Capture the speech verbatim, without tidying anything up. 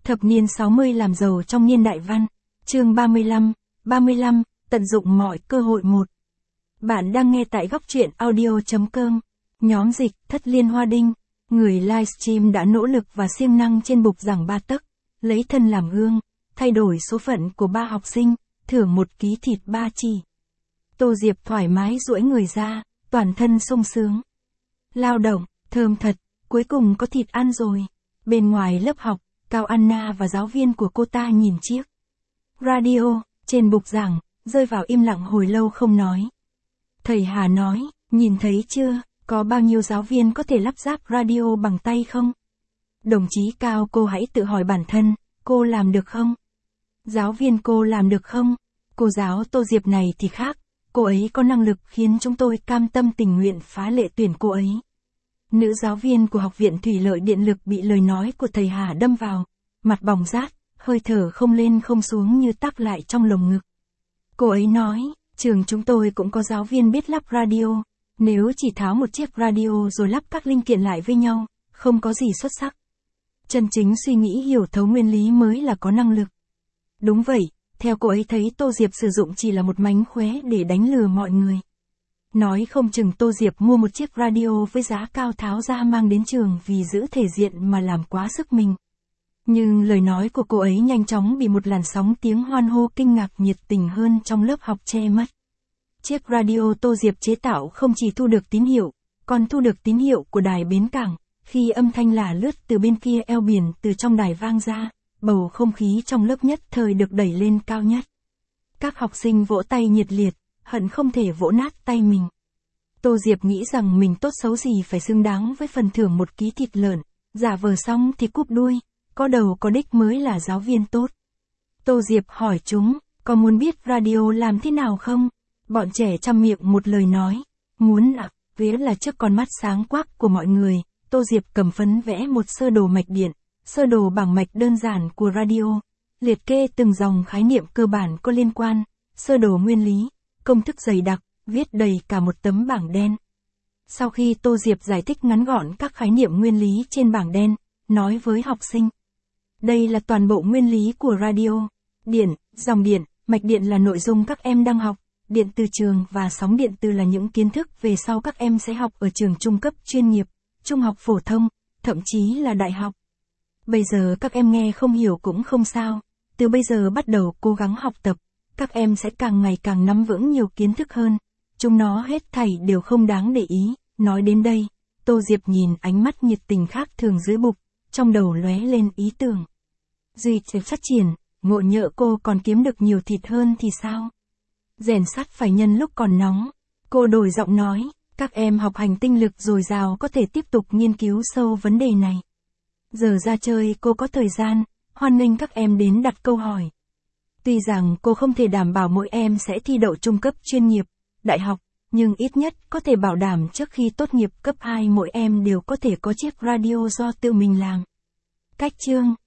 Thập niên sáu mươi làm giàu trong niên đại văn. Chương ba mươi lăm, ba mươi lăm, tận dụng mọi cơ hội một. Bạn đang nghe tại góc truyện audio chấm com. Nhóm dịch Thất Liên Hoa Đinh. Người livestream đã nỗ lực và siêng năng trên bục giảng ba tấc, lấy thân làm gương, thay đổi số phận của ba học sinh, thưởng một ký thịt ba chỉ. Tô Diệp thoải mái duỗi người ra, toàn thân sung sướng. Lao động, thơm thật, cuối cùng có thịt ăn rồi. Bên ngoài lớp học, Cao Anna và giáo viên của cô ta nhìn chiếc radio trên bục giảng, rơi vào im lặng hồi lâu không nói. Thầy Hà nói, nhìn thấy chưa, có bao nhiêu giáo viên có thể lắp ráp radio bằng tay không? Đồng chí Cao, cô hãy tự hỏi bản thân, cô làm được không? Giáo viên, cô làm được không? Cô giáo Tô Diệp này thì khác, cô ấy có năng lực khiến chúng tôi cam tâm tình nguyện phá lệ tuyển cô ấy. Nữ giáo viên của Học viện Thủy lợi Điện lực bị lời nói của thầy Hà đâm vào, mặt bỏng rát, hơi thở không lên không xuống như tắc lại trong lồng ngực. Cô ấy nói, trường chúng tôi cũng có giáo viên biết lắp radio, nếu chỉ tháo một chiếc radio rồi lắp các linh kiện lại với nhau, không có gì xuất sắc. Chân chính suy nghĩ hiểu thấu nguyên lý mới là có năng lực. Đúng vậy, theo cô ấy thấy Tô Diệp sử dụng chỉ là một mánh khóe để đánh lừa mọi người. Nói không chừng Tô Diệp mua một chiếc radio với giá cao tháo ra mang đến trường vì giữ thể diện mà làm quá sức mình. Nhưng lời nói của cô ấy nhanh chóng bị một làn sóng tiếng hoan hô kinh ngạc nhiệt tình hơn trong lớp học che mất. Chiếc radio Tô Diệp chế tạo không chỉ thu được tín hiệu, còn thu được tín hiệu của đài bến cảng, khi âm thanh lả lướt từ bên kia eo biển từ trong đài vang ra, bầu không khí trong lớp nhất thời được đẩy lên cao nhất. Các học sinh vỗ tay nhiệt liệt, hận không thể vỗ nát tay mình. Tô Diệp nghĩ rằng mình tốt xấu gì phải xứng đáng với phần thưởng một ký thịt lợn, giả vờ xong thì cúp đuôi, có đầu có đích mới là giáo viên tốt. Tô Diệp hỏi chúng, có muốn biết radio làm thế nào không? Bọn trẻ chăm miệng một lời nói, muốn ạ, vía là trước con mắt sáng quắc của mọi người. Tô Diệp cầm phấn vẽ một sơ đồ mạch điện, sơ đồ bảng mạch đơn giản của radio, liệt kê từng dòng khái niệm cơ bản có liên quan, sơ đồ nguyên lý, công thức dày đặc, viết đầy cả một tấm bảng đen. Sau khi Tô Diệp giải thích ngắn gọn các khái niệm nguyên lý trên bảng đen, nói với học sinh. Đây là toàn bộ nguyên lý của radio. Điện, dòng điện, mạch điện là nội dung các em đang học, điện từ trường và sóng điện từ là những kiến thức về sau các em sẽ học ở trường trung cấp chuyên nghiệp, trung học phổ thông, thậm chí là đại học. Bây giờ các em nghe không hiểu cũng không sao, từ bây giờ bắt đầu cố gắng học tập, các em sẽ càng ngày càng nắm vững nhiều kiến thức hơn, chúng nó hết thảy đều không đáng để ý. Nói đến đây, Tô Diệp nhìn ánh mắt nhiệt tình khác thường dưới bục, trong đầu lóe lên ý tưởng. Duy trì phát triển, ngộ nhỡ cô còn kiếm được nhiều thịt hơn thì sao? Rèn sắt phải nhân lúc còn nóng. Cô đổi giọng nói, các em học hành tinh lực dồi dào có thể tiếp tục nghiên cứu sâu vấn đề này. Giờ ra chơi cô có thời gian, hoan nghênh các em đến đặt câu hỏi. Tuy rằng cô không thể đảm bảo mỗi em sẽ thi đậu trung cấp chuyên nghiệp, đại học, nhưng ít nhất có thể bảo đảm trước khi tốt nghiệp cấp hai mỗi em đều có thể có chiếc radio do tự mình làm. Cách chương